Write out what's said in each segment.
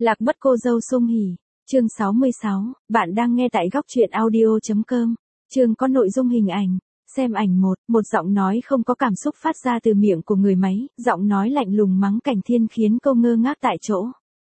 Lạc mất cô dâu sum hỉ. Chương 66, bạn đang nghe tại góc truyện audio.com. Chương có nội dung hình ảnh. Xem ảnh 1, một giọng nói không có cảm xúc phát ra từ miệng của người máy, giọng nói lạnh lùng mắng Cảnh Thiên khiến cô ngơ ngác tại chỗ.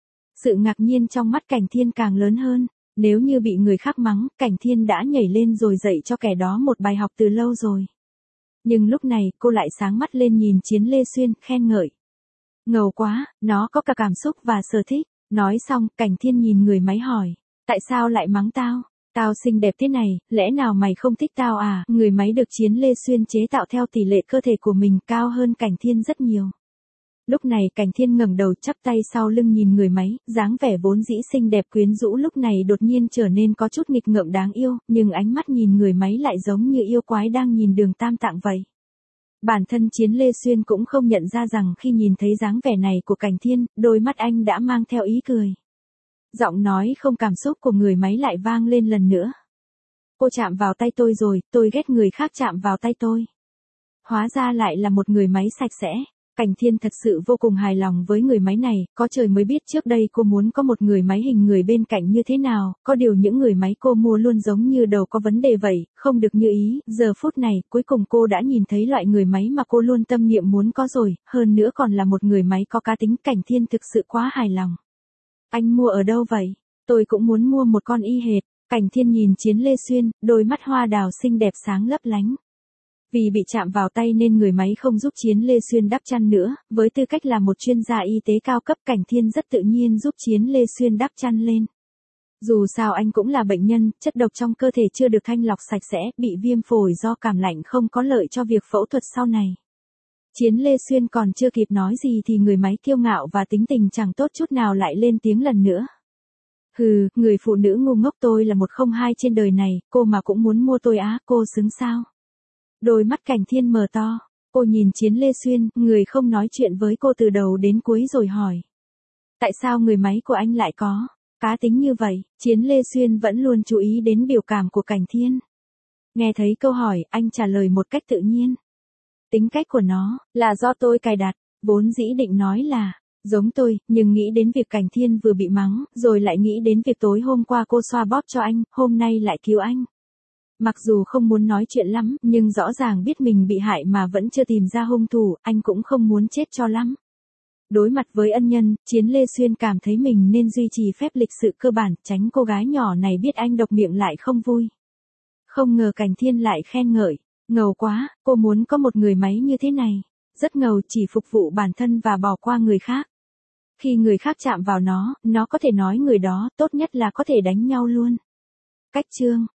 Sự ngạc nhiên trong mắt Cảnh Thiên càng lớn hơn, nếu như bị người khác mắng, Cảnh Thiên đã nhảy lên rồi dạy cho kẻ đó một bài học từ lâu rồi. Nhưng lúc này, cô lại sáng mắt lên nhìn Chiến Lê Xuyên, khen ngợi. Ngầu quá, nó có cả cảm xúc và sở thích. Nói xong, Cảnh Thiên nhìn người máy hỏi, tại sao lại mắng tao? Tao xinh đẹp thế này, lẽ nào mày không thích tao à? Người máy được Chiến Lê Xuyên chế tạo theo tỷ lệ cơ thể của mình cao hơn Cảnh Thiên rất nhiều. Lúc này Cảnh Thiên ngẩng đầu chắp tay sau lưng nhìn người máy, dáng vẻ vốn dĩ xinh đẹp quyến rũ lúc này đột nhiên trở nên có chút nghịch ngợm đáng yêu, nhưng ánh mắt nhìn người máy lại giống như yêu quái đang nhìn Đường Tam Tạng vậy. Bản thân Chiến Lê Xuyên cũng không nhận ra rằng khi nhìn thấy dáng vẻ này của Cảnh Thiên, đôi mắt anh đã mang theo ý cười. Giọng nói không cảm xúc của người máy lại vang lên lần nữa. Cô chạm vào tay tôi rồi, tôi ghét người khác chạm vào tay tôi. Hóa ra lại là một người máy sạch sẽ. Cảnh Thiên thật sự vô cùng hài lòng với người máy này, có trời mới biết trước đây cô muốn có một người máy hình người bên cạnh như thế nào, có điều những người máy cô mua luôn giống như đầu có vấn đề vậy, không được như ý, giờ phút này, cuối cùng cô đã nhìn thấy loại người máy mà cô luôn tâm niệm muốn có rồi, hơn nữa còn là một người máy có cá tính. Cảnh Thiên thực sự quá hài lòng. Anh mua ở đâu vậy? Tôi cũng muốn mua một con y hệt. Cảnh Thiên nhìn Chiến Lê Xuyên, đôi mắt hoa đào xinh đẹp sáng lấp lánh. Vì bị chạm vào tay nên người máy không giúp Chiến Lê Xuyên đắp chăn nữa, với tư cách là một chuyên gia y tế cao cấp, Cảnh Thiên rất tự nhiên giúp Chiến Lê Xuyên đắp chăn lên. Dù sao anh cũng là bệnh nhân, chất độc trong cơ thể chưa được thanh lọc sạch sẽ, bị viêm phổi do cảm lạnh không có lợi cho việc phẫu thuật sau này. Chiến Lê Xuyên còn chưa kịp nói gì thì người máy kiêu ngạo và tính tình chẳng tốt chút nào lại lên tiếng lần nữa. Hừ, người phụ nữ ngu ngốc, tôi là 102 trên đời này, cô mà cũng muốn mua tôi á, cô xứng sao? Đôi mắt Cảnh Thiên mở to, cô nhìn Chiến Lê Xuyên, người không nói chuyện với cô từ đầu đến cuối rồi hỏi. Tại sao người máy của anh lại có cá tính như vậy? Chiến Lê Xuyên vẫn luôn chú ý đến biểu cảm của Cảnh Thiên. Nghe thấy câu hỏi, anh trả lời một cách tự nhiên. Tính cách của nó, là do tôi cài đặt, vốn dĩ định nói là, giống tôi, nhưng nghĩ đến việc Cảnh Thiên vừa bị mắng, rồi lại nghĩ đến việc tối hôm qua cô xoa bóp cho anh, hôm nay lại cứu anh. Mặc dù không muốn nói chuyện lắm, nhưng rõ ràng biết mình bị hại mà vẫn chưa tìm ra hung thủ, anh cũng không muốn chết cho lắm. Đối mặt với ân nhân, Chiến Lê Xuyên cảm thấy mình nên duy trì phép lịch sự cơ bản, tránh cô gái nhỏ này biết anh độc miệng lại không vui. Không ngờ Cảnh Thiên lại khen ngợi, ngầu quá, cô muốn có một người máy như thế này. Rất ngầu, chỉ phục vụ bản thân và bỏ qua người khác. Khi người khác chạm vào nó có thể nói người đó, tốt nhất là có thể đánh nhau luôn. Cách chương